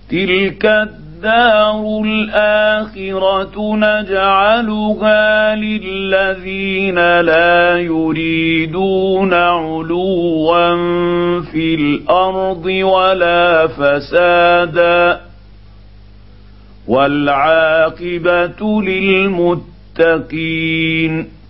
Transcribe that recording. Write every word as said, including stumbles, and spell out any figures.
تلك الدار الآخرة نجعلها للذين لا يريدون علوا في الأرض ولا فسادا والعاقبة للمتقين.